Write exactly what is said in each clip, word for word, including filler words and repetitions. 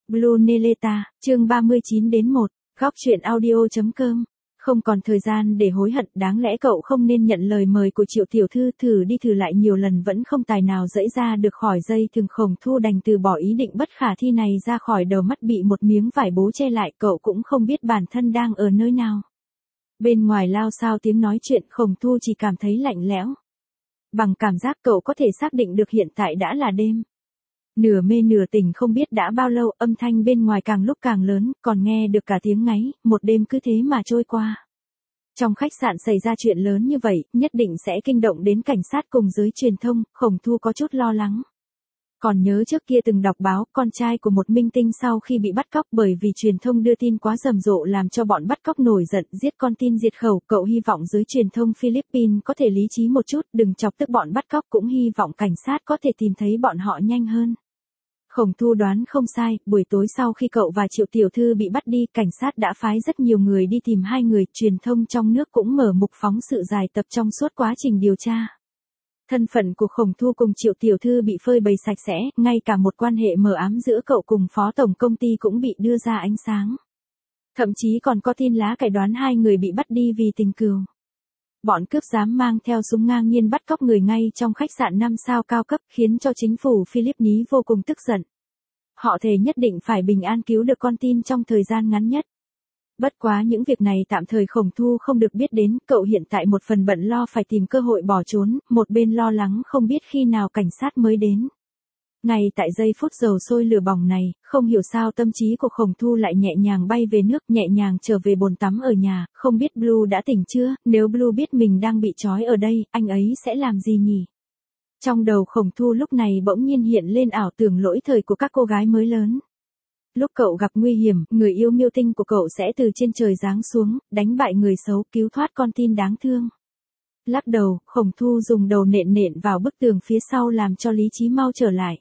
Blue Neleta, chương ba mươi chín đến một, góc truyện audio.com. Không còn thời gian để hối hận, đáng lẽ cậu không nên nhận lời mời của Triệu tiểu thư, thử đi thử lại nhiều lần vẫn không tài nào dẫy ra được khỏi dây thừng. Khổng Thu đành từ bỏ ý định bất khả thi này ra khỏi đầu, mắt bị một miếng vải bố che lại, cậu cũng không biết bản thân đang ở nơi nào. Bên ngoài lao xao tiếng nói chuyện, Khổng Thu chỉ cảm thấy lạnh lẽo. Bằng cảm giác cậu có thể xác định được hiện tại đã là đêm. Nửa mê nửa tỉnh không biết đã bao lâu, âm thanh bên ngoài càng lúc càng lớn, còn nghe được cả tiếng ngáy, một đêm cứ thế mà trôi qua. Trong khách sạn xảy ra chuyện lớn như vậy, nhất định sẽ kinh động đến cảnh sát cùng giới truyền thông, Khổng Thu có chút lo lắng. Còn nhớ trước kia từng đọc báo, con trai của một minh tinh sau khi bị bắt cóc bởi vì truyền thông đưa tin quá rầm rộ làm cho bọn bắt cóc nổi giận, giết con tin diệt khẩu. Cậu hy vọng giới truyền thông Philippines có thể lý trí một chút, đừng chọc tức bọn bắt cóc, cũng hy vọng cảnh sát có thể tìm thấy bọn họ nhanh hơn. Khổng Thu đoán không sai, buổi tối sau khi cậu và Triệu tiểu thư bị bắt đi, cảnh sát đã phái rất nhiều người đi tìm hai người, truyền thông trong nước cũng mở mục phóng sự dài tập trong suốt quá trình điều tra. Thân phận của Khổng Thu cùng Triệu tiểu thư bị phơi bày sạch sẽ, ngay cả một quan hệ mờ ám giữa cậu cùng phó tổng công ty cũng bị đưa ra ánh sáng. Thậm chí còn có tin lá cải đoán hai người bị bắt đi vì tình cừu. Bọn cướp dám mang theo súng ngang nhiên bắt cóc người ngay trong khách sạn năm sao cao cấp, khiến cho chính phủ Philippines vô cùng tức giận. Họ thề nhất định phải bình an cứu được con tin trong thời gian ngắn nhất. Bất quá những việc này tạm thời Khổng Thu không được biết đến, cậu hiện tại một phần bận lo phải tìm cơ hội bỏ trốn, một bên lo lắng không biết khi nào cảnh sát mới đến. Ngay tại giây phút dầu sôi lửa bỏng này, không hiểu sao tâm trí của Khổng Thu lại nhẹ nhàng bay về nước, nhẹ nhàng trở về bồn tắm ở nhà. Không biết Blue đã tỉnh chưa, nếu Blue biết mình đang bị trói ở đây, anh ấy sẽ làm gì nhỉ? Trong đầu Khổng Thu lúc này bỗng nhiên hiện lên ảo tưởng lỗi thời của các cô gái mới lớn. Lúc cậu gặp nguy hiểm, người yêu Miêu Tinh của cậu sẽ từ trên trời giáng xuống, đánh bại người xấu, cứu thoát con tin đáng thương. Lắc đầu, Khổng Thu dùng đầu nện nện vào bức tường phía sau làm cho lý trí mau trở lại.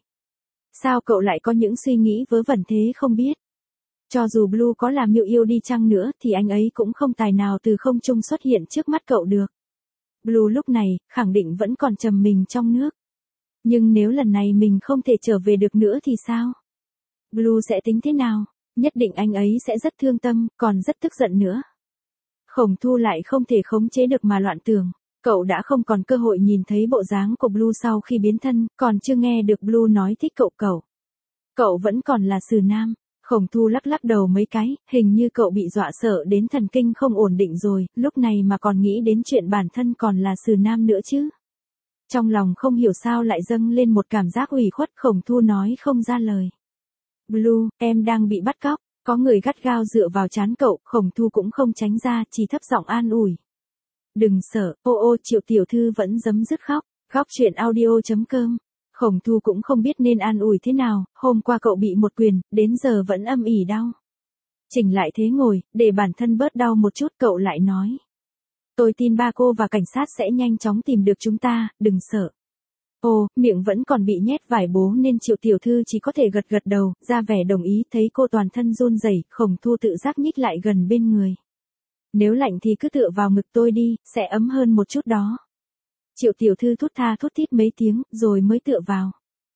Sao cậu lại có những suy nghĩ vớ vẩn thế không biết? Cho dù Blue có là Miêu yêu đi chăng nữa thì anh ấy cũng không tài nào từ không trung xuất hiện trước mắt cậu được. Blue lúc này, khẳng định vẫn còn trầm mình trong nước. Nhưng nếu lần này mình không thể trở về được nữa thì sao? Blue sẽ tính thế nào? Nhất định anh ấy sẽ rất thương tâm, còn rất tức giận nữa. Khổng Thu lại không thể khống chế được mà loạn tưởng. Cậu đã không còn cơ hội nhìn thấy bộ dáng của Blue sau khi biến thân, còn chưa nghe được Blue nói thích cậu cậu. Cậu vẫn còn là xử nam. Khổng Thu lắc lắc đầu mấy cái, hình như cậu bị dọa sợ đến thần kinh không ổn định rồi, lúc này mà còn nghĩ đến chuyện bản thân còn là xử nam nữa chứ. Trong lòng không hiểu sao lại dâng lên một cảm giác ủy khuất, Khổng Thu nói không ra lời. Blue, em đang bị bắt cóc, có người gắt gao dựa vào trán cậu, Khổng Thu cũng không tránh ra, chỉ thấp giọng an ủi. Đừng sợ, ô ô Triệu tiểu thư vẫn giấm dứt khóc, góc truyện audio.com. Khổng Thu cũng không biết nên an ủi thế nào, hôm qua cậu bị một quyền, đến giờ vẫn âm ỉ đau. Chỉnh lại thế ngồi, để bản thân bớt đau một chút, cậu lại nói. Tôi tin ba cô và cảnh sát sẽ nhanh chóng tìm được chúng ta, đừng sợ. Ồ, miệng vẫn còn bị nhét vải bố nên Triệu tiểu thư chỉ có thể gật gật đầu, ra vẻ đồng ý. Thấy cô toàn thân run rẩy, Khổng Thu tự giác nhích lại gần bên người. Nếu lạnh thì cứ tựa vào ngực tôi đi, sẽ ấm hơn một chút đó. Triệu tiểu thư thút tha thút thít mấy tiếng, rồi mới tựa vào.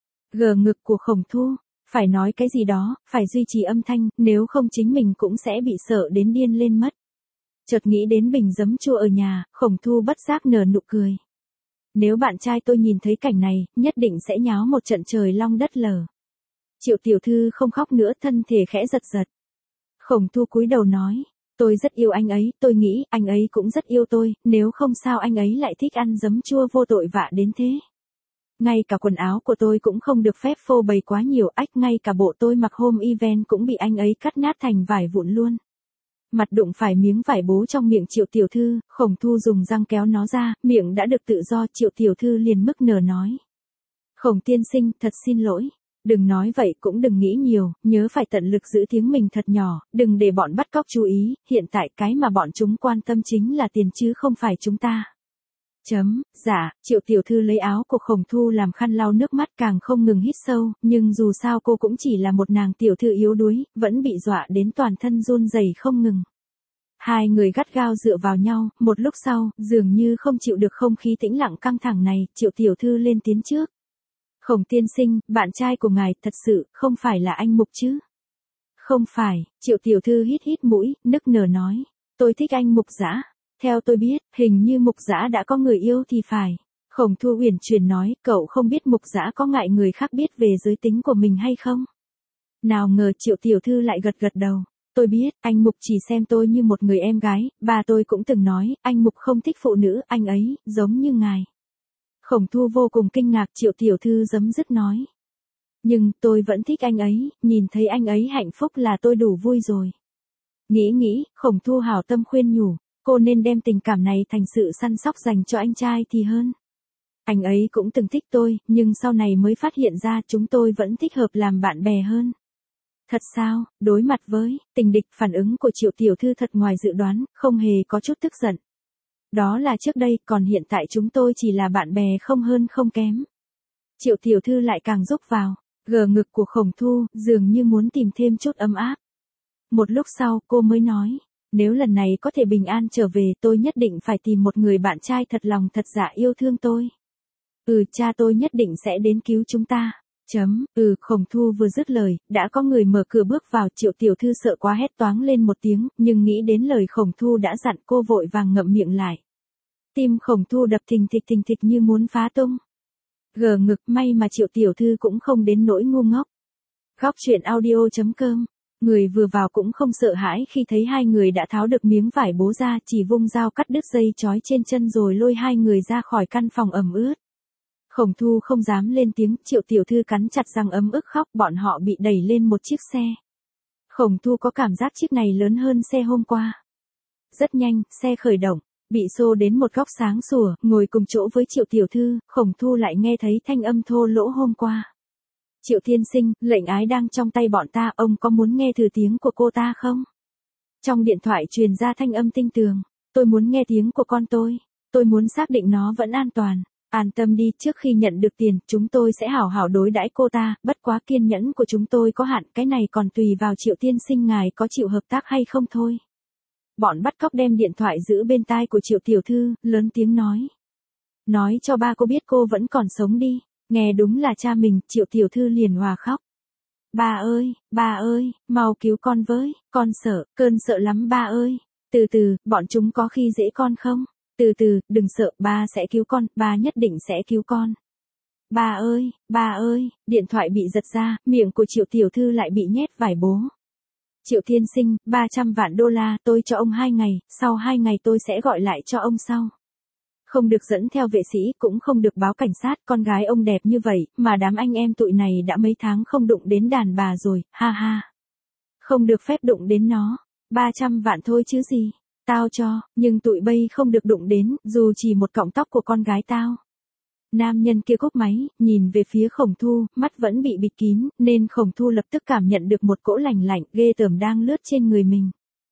Gờ ngực của Khổng Thu, phải nói cái gì đó, phải duy trì âm thanh, nếu không chính mình cũng sẽ bị sợ đến điên lên mất. Chợt nghĩ đến bình giấm chua ở nhà, Khổng Thu bất giác nở nụ cười. Nếu bạn trai tôi nhìn thấy cảnh này, nhất định sẽ nháo một trận trời long đất lở. Triệu tiểu thư không khóc nữa, thân thể khẽ giật giật. Khổng Thu cúi đầu nói, tôi rất yêu anh ấy, tôi nghĩ anh ấy cũng rất yêu tôi, nếu không sao anh ấy lại thích ăn giấm chua vô tội vạ đến thế. Ngay cả quần áo của tôi cũng không được phép phô bày quá nhiều, ách, ngay cả bộ tôi mặc hôm event cũng bị anh ấy cắt nát thành vải vụn luôn. Mặt đụng phải miếng vải bố trong miệng Triệu tiểu thư, Khổng Thu dùng răng kéo nó ra, miệng đã được tự do, Triệu tiểu thư liền mức nở nói. Khổng tiên sinh, thật xin lỗi. Đừng nói vậy, cũng đừng nghĩ nhiều, nhớ phải tận lực giữ tiếng mình thật nhỏ, đừng để bọn bắt cóc chú ý, hiện tại cái mà bọn chúng quan tâm chính là tiền chứ không phải chúng ta. Chấm, dạ, Triệu tiểu thư lấy áo của Khổng Thu làm khăn lau nước mắt, càng không ngừng hít sâu, nhưng dù sao cô cũng chỉ là một nàng tiểu thư yếu đuối, vẫn bị dọa đến toàn thân run rẩy không ngừng. Hai người gắt gao dựa vào nhau, một lúc sau, dường như không chịu được không khí tĩnh lặng căng thẳng này, Triệu tiểu thư lên tiếng trước. Khổng tiên sinh, bạn trai của ngài thật sự không phải là anh Mục chứ? Không phải, Triệu tiểu thư hít hít mũi, nức nở nói. Tôi thích anh Mục Dã. Theo tôi biết, hình như Mục Dã đã có người yêu thì phải. Khổng Thu uyển chuyển nói, cậu không biết Mục Dã có ngại người khác biết về giới tính của mình hay không? Nào ngờ Triệu tiểu thư lại gật gật đầu. Tôi biết, anh Mục chỉ xem tôi như một người em gái, bà tôi cũng từng nói, anh Mục không thích phụ nữ, anh ấy, giống như ngài. Khổng Thu vô cùng kinh ngạc, Triệu tiểu thư giấm dứt nói. Nhưng, tôi vẫn thích anh ấy, nhìn thấy anh ấy hạnh phúc là tôi đủ vui rồi. Nghĩ nghĩ, Khổng Thu hảo tâm khuyên nhủ, cô nên đem tình cảm này thành sự săn sóc dành cho anh trai thì hơn. Anh ấy cũng từng thích tôi, nhưng sau này mới phát hiện ra chúng tôi vẫn thích hợp làm bạn bè hơn. Thật sao, đối mặt với tình địch, phản ứng của Triệu tiểu thư thật ngoài dự đoán, không hề có chút tức giận. Đó là trước đây, còn hiện tại chúng tôi chỉ là bạn bè không hơn không kém. Triệu tiểu thư lại càng rúc vào, gờ ngực của Khổng Thu, dường như muốn tìm thêm chút ấm áp. Một lúc sau, cô mới nói, nếu lần này có thể bình an trở về, tôi nhất định phải tìm một người bạn trai thật lòng thật dạ yêu thương tôi. Ừ, cha tôi nhất định sẽ đến cứu chúng ta. Chấm, ừ, Khổng Thu vừa dứt lời, đã có người mở cửa bước vào, Triệu tiểu thư sợ quá hét toáng lên một tiếng, nhưng nghĩ đến lời Khổng Thu đã dặn, cô vội vàng ngậm miệng lại. Tim Khổng Thu đập thình thịch thình thịch như muốn phá tung. Gờ ngực, may mà Triệu tiểu thư cũng không đến nỗi ngu ngốc. Góc truyện audio chấm com. Người vừa vào cũng không sợ hãi khi thấy hai người đã tháo được miếng vải bố ra, chỉ vung dao cắt đứt dây trói trên chân rồi lôi hai người ra khỏi căn phòng ẩm ướt. Khổng Thu không dám lên tiếng, Triệu tiểu thư cắn chặt răng ấm ức khóc, bọn họ bị đẩy lên một chiếc xe. Khổng Thu có cảm giác chiếc này lớn hơn xe hôm qua. Rất nhanh, xe khởi động, bị xô đến một góc sáng sủa, ngồi cùng chỗ với Triệu tiểu thư, Khổng Thu lại nghe thấy thanh âm thô lỗ hôm qua. Triệu tiên sinh, lệnh ái đang trong tay bọn ta, ông có muốn nghe thử tiếng của cô ta không? Trong điện thoại truyền ra thanh âm tinh tường, tôi muốn nghe tiếng của con tôi, tôi muốn xác định nó vẫn an toàn. An tâm đi, trước khi nhận được tiền, chúng tôi sẽ hảo hảo đối đãi cô ta, bất quá kiên nhẫn của chúng tôi có hạn, cái này còn tùy vào Triệu tiên sinh ngài có chịu hợp tác hay không thôi. Bọn bắt cóc đem điện thoại giữ bên tai của Triệu tiểu thư, lớn tiếng nói. Nói cho ba cô biết cô vẫn còn sống đi, nghe đúng là cha mình, Triệu tiểu thư liền hòa khóc. Ba ơi, ba ơi, mau cứu con với, con sợ, cơn sợ lắm ba ơi, từ từ, bọn chúng có khi dễ con không? Từ từ, đừng sợ, ba sẽ cứu con, ba nhất định sẽ cứu con. Ba ơi, ba ơi, điện thoại bị giật ra, miệng của Triệu tiểu thư lại bị nhét vải bố. Triệu tiên sinh, ba trăm vạn đô la, tôi cho ông hai ngày, sau hai ngày tôi sẽ gọi lại cho ông sau. Không được dẫn theo vệ sĩ, cũng không được báo cảnh sát, con gái ông đẹp như vậy, mà đám anh em tụi này đã mấy tháng không đụng đến đàn bà rồi, ha ha. Không được phép đụng đến nó, ba trăm vạn thôi chứ gì. Tao cho, nhưng tụi bay không được đụng đến, dù chỉ một cọng tóc của con gái tao. Nam nhân kia cúp máy, nhìn về phía Khổng Thu, mắt vẫn bị bịt kín, nên Khổng Thu lập tức cảm nhận được một cỗ lạnh lạnh, ghê tởm đang lướt trên người mình.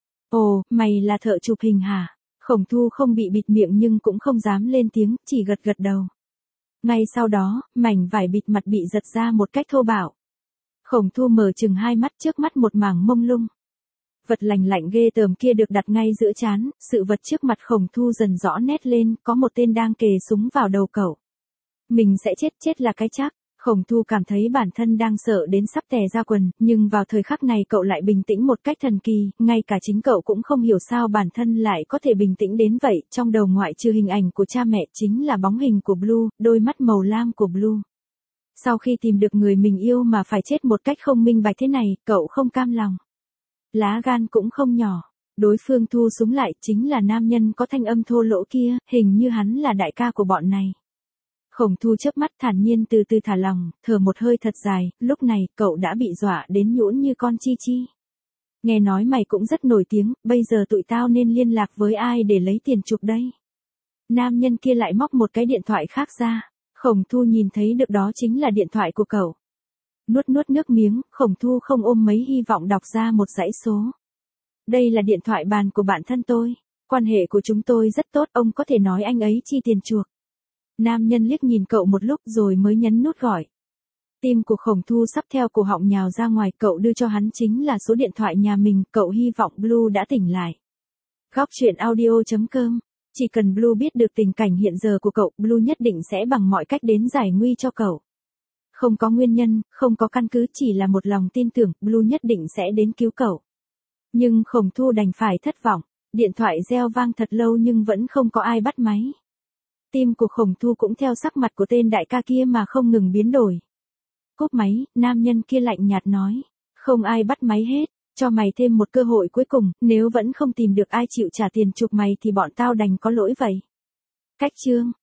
Ồ, mày là thợ chụp hình hả? Khổng Thu không bị bịt miệng nhưng cũng không dám lên tiếng, chỉ gật gật đầu. Ngay sau đó, mảnh vải bịt mặt bị giật ra một cách thô bạo. Khổng Thu mở chừng hai mắt, trước mắt một mảng mông lung. Vật lạnh lạnh ghê tởm kia được đặt ngay giữa trán, sự vật trước mặt Khổng Thu dần rõ nét lên, có một tên đang kề súng vào đầu cậu. Mình sẽ chết, chết là cái chắc. Khổng Thu cảm thấy bản thân đang sợ đến sắp tè ra quần, nhưng vào thời khắc này cậu lại bình tĩnh một cách thần kỳ, ngay cả chính cậu cũng không hiểu sao bản thân lại có thể bình tĩnh đến vậy, trong đầu ngoại trừ hình ảnh của cha mẹ chính là bóng hình của Blue, đôi mắt màu lam của Blue. Sau khi tìm được người mình yêu mà phải chết một cách không minh bạch thế này, cậu không cam lòng. Lá gan cũng không nhỏ. Đối phương thu súng lại chính là nam nhân có thanh âm thô lỗ kia, hình như hắn là đại ca của bọn này. Khổng Thu chớp mắt thản nhiên từ từ thả lòng, thở một hơi thật dài, lúc này cậu đã bị dọa đến nhũn như con chi chi. Nghe nói mày cũng rất nổi tiếng, bây giờ tụi tao nên liên lạc với ai để lấy tiền chuộc đây? Nam nhân kia lại móc một cái điện thoại khác ra. Khổng Thu nhìn thấy được đó chính là điện thoại của cậu. Nuốt nuốt nước miếng, Khổng Thu không ôm mấy hy vọng đọc ra một dãy số. Đây là điện thoại bàn của bạn thân tôi. Quan hệ của chúng tôi rất tốt, ông có thể nói anh ấy chi tiền chuộc. Nam nhân liếc nhìn cậu một lúc rồi mới nhấn nút gọi. Tim của Khổng Thu sắp theo cổ họng nhào ra ngoài, cậu đưa cho hắn chính là số điện thoại nhà mình, cậu hy vọng Blue đã tỉnh lại. Góc truyện audio chấm com. Chỉ cần Blue biết được tình cảnh hiện giờ của cậu, Blue nhất định sẽ bằng mọi cách đến giải nguy cho cậu. Không có nguyên nhân, không có căn cứ, chỉ là một lòng tin tưởng Blue nhất định sẽ đến cứu cậu. Nhưng Khổng Thu đành phải thất vọng. Điện thoại reo vang thật lâu nhưng vẫn không có ai bắt máy. Tim của Khổng Thu cũng theo sắc mặt của tên đại ca kia mà không ngừng biến đổi. Cúp máy, nam nhân kia lạnh nhạt nói. Không ai bắt máy hết, cho mày thêm một cơ hội cuối cùng, nếu vẫn không tìm được ai chịu trả tiền chụp mày thì bọn tao đành có lỗi vậy. Cách chương.